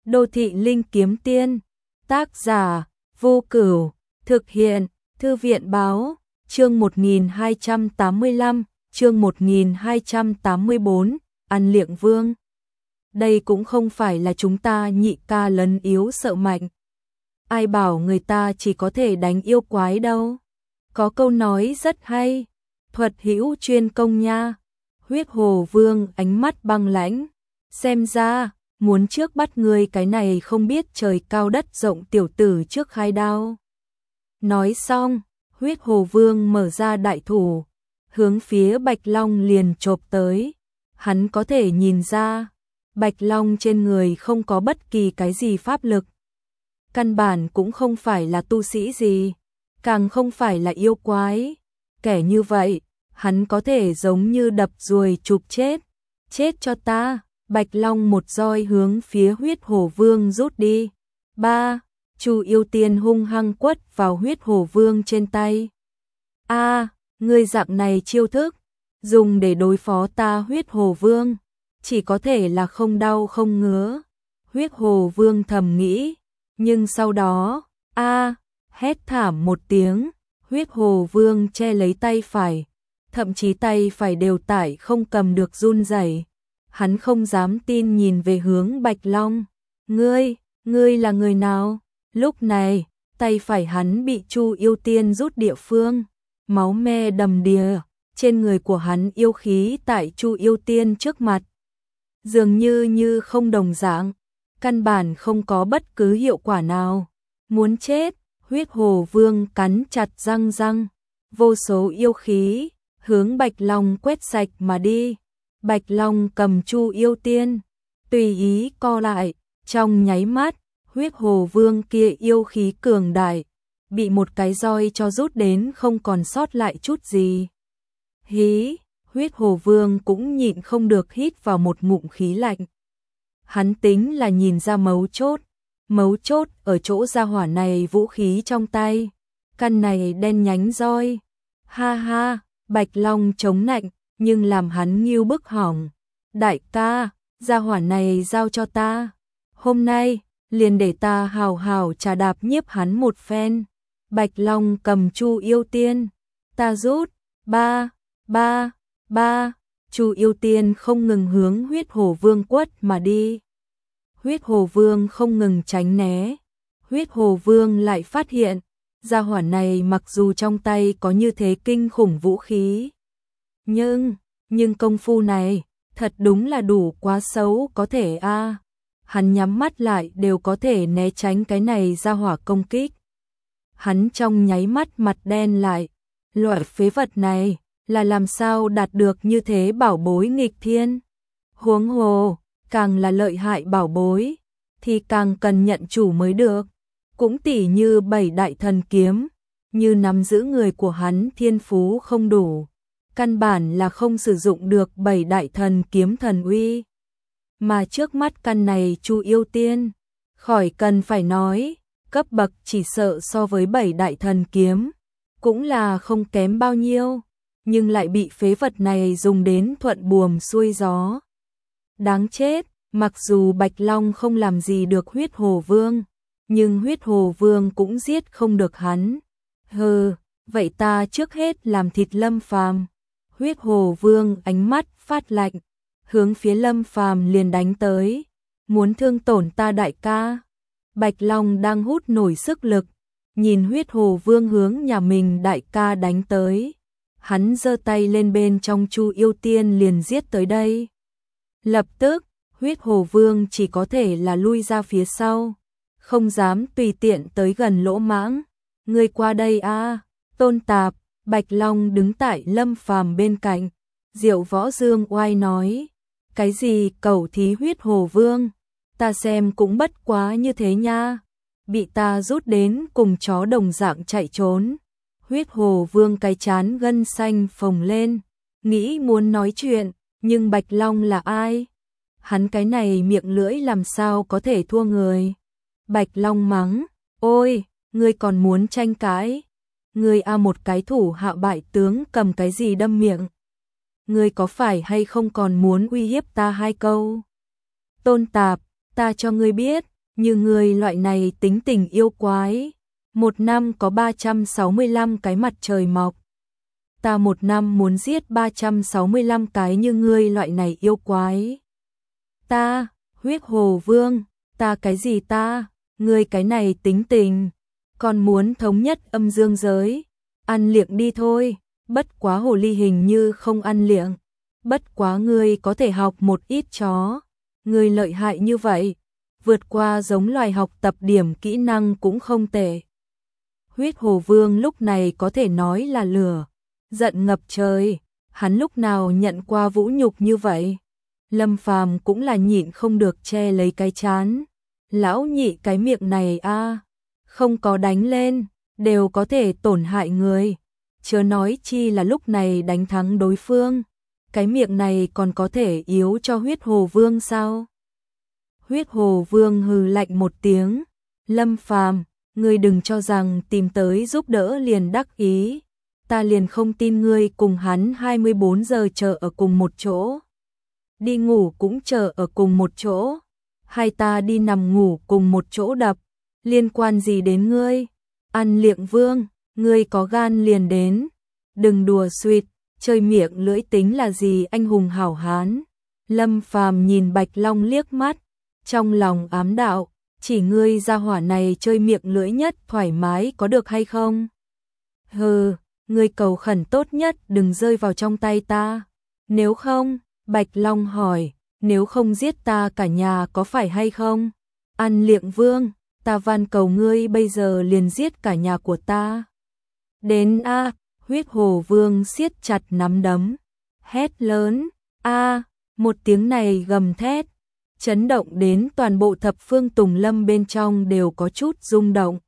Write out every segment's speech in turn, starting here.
Đô thị linh kiếm tiên. Tác giả Vô Cửu. Thực hiện Thư viện báo. Chương 1285, chương 1284, Ăn Liệng Vương. Đây cũng không phải là chúng ta nhị ca lấn yếu sợ mạnh. Ai bảo người ta chỉ có thể đánh yêu quái đâu. Có câu nói rất hay, thuật hữu chuyên công nha. Huyết Hồ Vương ánh mắt băng lãnh, xem ra muốn trước bắt người cái này không biết trời cao đất rộng tiểu tử trước khai đao. Nói xong, Huyết Hồ Vương mở ra đại thủ, hướng phía Bạch Long liền chộp tới. Hắn có thể nhìn ra, Bạch Long trên người không có bất kỳ cái gì pháp lực. Căn bản cũng không phải là tu sĩ gì, càng không phải là yêu quái. Kẻ như vậy, hắn có thể giống như đập ruồi chụp chết. Chết cho ta! Bạch Long một roi hướng phía Huyết Hồ Vương rút đi. Ba, Chu Yêu Tiên hung hăng quất vào Huyết Hồ Vương trên tay. A, ngươi dạng này chiêu thức, dùng để đối phó ta Huyết Hồ Vương, chỉ có thể là không đau không ngứa. Huyết Hồ Vương thầm nghĩ, nhưng sau đó, hét thảm một tiếng, Huyết Hồ Vương che lấy tay phải, thậm chí tay phải đều tải không cầm được run rẩy. Hắn không dám tin nhìn về hướng Bạch Long. Ngươi là người nào? Lúc này, tay phải hắn bị Chu Yêu Tiên rút địa phương, máu me đầm đìa, trên người của hắn yêu khí tại Chu Yêu Tiên trước mặt. Dường như không đồng dạng, căn bản không có bất cứ hiệu quả nào. Muốn chết, Huyết Hồ Vương cắn chặt răng, vô số yêu khí, hướng Bạch Long quét sạch mà đi. Bạch Long cầm Chu Yêu Tiên, tùy ý co lại, trong nháy mắt, Huyết Hồ Vương kia yêu khí cường đại, bị một cái roi cho rút đến không còn sót lại chút gì. Hí, Huyết Hồ Vương cũng nhịn không được hít vào một ngụm khí lạnh. Hắn tính là nhìn ra mấu chốt ở chỗ gia hỏa này vũ khí trong tay, căn này đen nhánh roi. Ha ha, Bạch Long chống nạnh, nhưng làm hắn nghiêu bức hỏng. Đại ca, gia hỏa này giao cho ta. Hôm nay, liền để ta hào hào trà đạp nhiếp hắn một phen. Bạch Long cầm Chu Yêu Tiên. Ta rút. Ba. Chu Yêu Tiên không ngừng hướng Huyết Hồ Vương quất mà đi. Huyết Hồ Vương không ngừng tránh né. Huyết Hồ Vương lại phát hiện, gia hỏa này mặc dù trong tay có như thế kinh khủng vũ khí, nhưng công phu này, thật đúng là đủ quá xấu có thể Hắn nhắm mắt lại đều có thể né tránh cái này ra hỏa công kích. Hắn trong nháy mắt mặt đen lại, loại phế vật này là làm sao đạt được như thế bảo bối nghịch thiên. Huống hồ, càng là lợi hại bảo bối, thì càng cần nhận chủ mới được. Cũng tỉ như 7 đại thần kiếm, như nắm giữ người của hắn thiên phú không đủ, căn bản là không sử dụng được 7 đại thần kiếm thần uy. Mà trước mắt căn này Chu Yêu Tiên, khỏi cần phải nói, cấp bậc chỉ sợ so với 7 đại thần kiếm, cũng là không kém bao nhiêu, nhưng lại bị phế vật này dùng đến thuận buồm xuôi gió. Đáng chết, mặc dù Bạch Long không làm gì được Huyết Hồ Vương, nhưng Huyết Hồ Vương cũng giết không được hắn. Hừ, vậy ta trước hết làm thịt Lâm Phàm. Huyết Hồ Vương ánh mắt phát lạnh, hướng phía Lâm Phàm liền đánh tới. Muốn thương tổn ta đại ca? Bạch Long đang hút nổi sức lực, nhìn Huyết Hồ Vương hướng nhà mình đại ca đánh tới. Hắn giơ tay lên bên trong Chu Yêu Tiên liền giết tới đây. Lập tức, Huyết Hồ Vương chỉ có thể là lui ra phía sau, không dám tùy tiện tới gần lỗ mãng. Ngươi qua đây Tôn Tạp. Bạch Long đứng tại Lâm Phàm bên cạnh, Diệu Võ Dương oai nói, cái gì cẩu thí Huyết Hồ Vương, ta xem cũng bất quá như thế nha, bị ta rút đến cùng chó đồng dạng chạy trốn. Huyết Hồ Vương cái chán gân xanh phồng lên, nghĩ muốn nói chuyện, nhưng Bạch Long là ai? Hắn cái này miệng lưỡi làm sao có thể thua người? Bạch Long mắng, ôi, ngươi còn muốn tranh cãi? Ngươi một cái thủ hạ bại tướng cầm cái gì đâm miệng? Ngươi có phải hay không còn muốn uy hiếp ta 2 câu? Tôn Tạp, ta cho ngươi biết, như ngươi loại này tính tình yêu quái, một năm có 365 cái mặt trời mọc. Ta một năm muốn giết 365 cái như ngươi loại này yêu quái. Ta, Huyết Hồ Vương, ta cái gì ta, ngươi cái này tính tình, còn muốn thống nhất âm dương giới, ăn liệng đi thôi, bất quá hồ ly hình như không ăn liệng, bất quá ngươi có thể học một ít chó, ngươi lợi hại như vậy, vượt qua giống loài học tập điểm kỹ năng cũng không tệ. Huyết Hồ Vương lúc này có thể nói là lửa giận ngập trời, hắn lúc nào nhận qua vũ nhục như vậy. Lâm Phàm cũng là nhịn không được che lấy cái trán. Lão nhị cái miệng này a, không có đánh lên, đều có thể tổn hại người. Chớ nói chi là lúc này đánh thắng đối phương. Cái miệng này còn có thể yếu cho Huyết Hồ Vương sao? Huyết Hồ Vương hừ lạnh một tiếng. Lâm Phàm, ngươi đừng cho rằng tìm tới giúp đỡ liền đắc ý. Ta liền không tin ngươi cùng hắn 24 giờ chờ ở cùng một chỗ. Đi ngủ cũng chờ ở cùng một chỗ. Hay ta đi nằm ngủ cùng một chỗ đập. Liên quan gì đến ngươi? Ăn liệng vương, ngươi có gan liền đến. Đừng đùa suỵt, chơi miệng lưỡi tính là gì anh hùng hảo hán. Lâm Phàm nhìn Bạch Long liếc mắt. Trong lòng ám đạo, chỉ ngươi gia hỏa này chơi miệng lưỡi nhất thoải mái có được hay không? Hừ, ngươi cầu khẩn tốt nhất đừng rơi vào trong tay ta. Nếu không, Bạch Long hỏi, nếu không giết ta cả nhà có phải hay không? Ăn liệng vương, ta van cầu ngươi bây giờ liền giết cả nhà của ta. Đến a, Huyết Hồ Vương siết chặt nắm đấm, hét lớn, a, một tiếng này gầm thét, chấn động đến toàn bộ thập phương Tùng Lâm bên trong đều có chút rung động.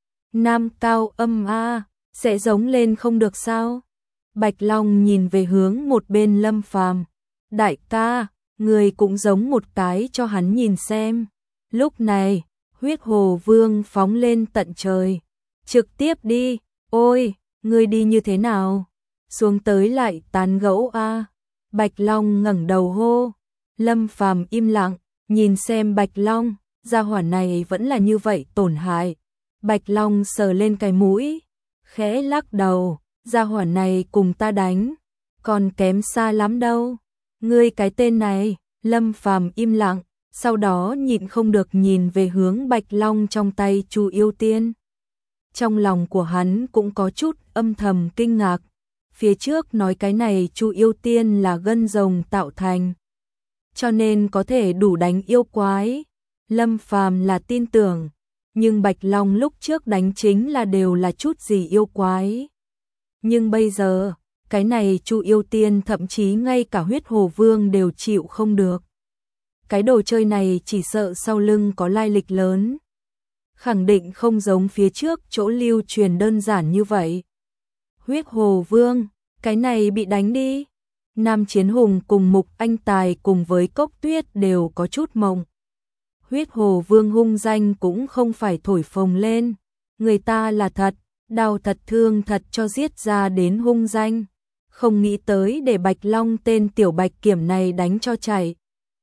Nam cao âm a, sẽ giống lên không được sao? Bạch Long nhìn về hướng một bên Lâm Phàm, đại ca, người cũng giống một cái cho hắn nhìn xem. Lúc này, Huyết Hồ Vương phóng lên tận trời, trực tiếp đi, ôi, ngươi đi như thế nào? Xuống tới lại tán gẫu a. Bạch Long ngẩng đầu hô. Lâm Phàm im lặng, nhìn xem Bạch Long, gia hỏa này vẫn là như vậy tổn hại. Bạch Long sờ lên cái mũi, khẽ lắc đầu, gia hỏa này cùng ta đánh, còn kém xa lắm đâu. Ngươi cái tên này, Lâm Phàm im lặng, sau đó nhịn không được nhìn về hướng Bạch Long trong tay Chu Yêu Tiên. Trong lòng của hắn cũng có chút âm thầm kinh ngạc, phía trước nói cái này Chu Yêu Tiên là gân rồng tạo thành, cho nên có thể đủ đánh yêu quái. Lâm Phàm là tin tưởng, nhưng Bạch Long lúc trước đánh chính là đều là chút gì yêu quái. Nhưng bây giờ, cái này Chu Yêu Tiên thậm chí ngay cả Huyết Hồ Vương đều chịu không được. Cái đồ chơi này chỉ sợ sau lưng có lai lịch lớn. Khẳng định không giống phía trước chỗ lưu truyền đơn giản như vậy. Huyết Hồ Vương, cái này bị đánh đi. Nam Chiến Hùng cùng Mục Anh Tài cùng với Cốc Tuyết đều có chút mộng. Huyết Hồ Vương hung danh cũng không phải thổi phồng lên. Người ta là thật, đau thật thương thật cho giết ra đến hung danh. Không nghĩ tới để Bạch Long tên tiểu Bạch Kiểm này đánh cho chảy.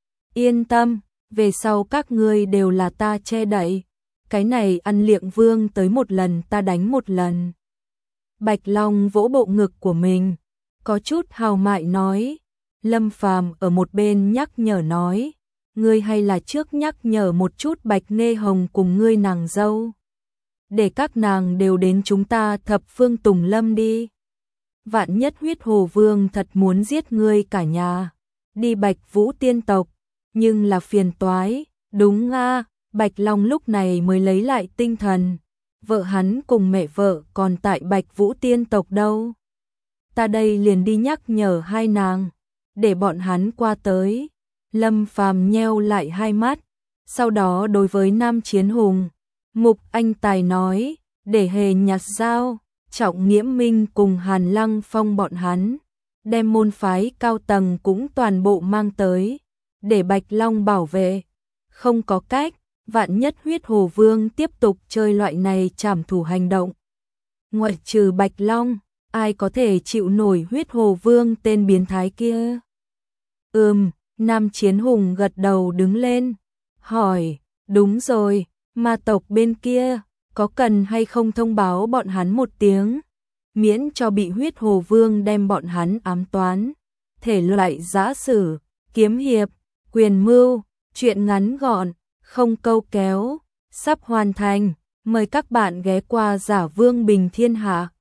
Yên tâm, về sau các ngươi đều là ta che đậy. Cái này ăn liệng vương tới một lần ta đánh một lần. Bạch Long vỗ bộ ngực của mình, có chút hào mại nói. Lâm Phàm ở một bên nhắc nhở nói, ngươi hay là trước nhắc nhở một chút Bạch Nê Hồng cùng ngươi nàng dâu. Để các nàng đều đến chúng ta thập phương Tùng Lâm đi. Vạn nhất Huyết Hồ Vương thật muốn giết ngươi cả nhà, đi Bạch Vũ tiên tộc, nhưng là phiền toái, đúng a. Bạch Long lúc này mới lấy lại tinh thần, vợ hắn cùng mẹ vợ còn tại Bạch Vũ tiên tộc đâu. Ta đây liền đi nhắc nhở hai nàng, để bọn hắn qua tới. Lâm Phàm nheo lại hai mắt, sau đó đối với Nam Chiến Hùng, Mục Anh Tài nói, để Hề Nhạt Giao, Trọng Nghiễm Minh cùng Hàn Lăng Phong bọn hắn, đem môn phái cao tầng cũng toàn bộ mang tới, để Bạch Long bảo vệ. Không có cách, vạn nhất Huyết Hồ Vương tiếp tục chơi loại này trảm thủ hành động. Ngoại trừ Bạch Long, ai có thể chịu nổi Huyết Hồ Vương tên biến thái kia? Nam Chiến Hùng gật đầu đứng lên, hỏi, Đúng rồi, ma tộc bên kia, có cần hay không thông báo bọn hắn một tiếng, miễn cho bị huyết hồ vương đem bọn hắn ám toán. Thể loại giã sử, kiếm hiệp, quyền mưu, truyện ngắn gọn, không câu kéo, sắp hoàn thành. Mời các bạn ghé qua Giả Vương Bình Thiên Hạ.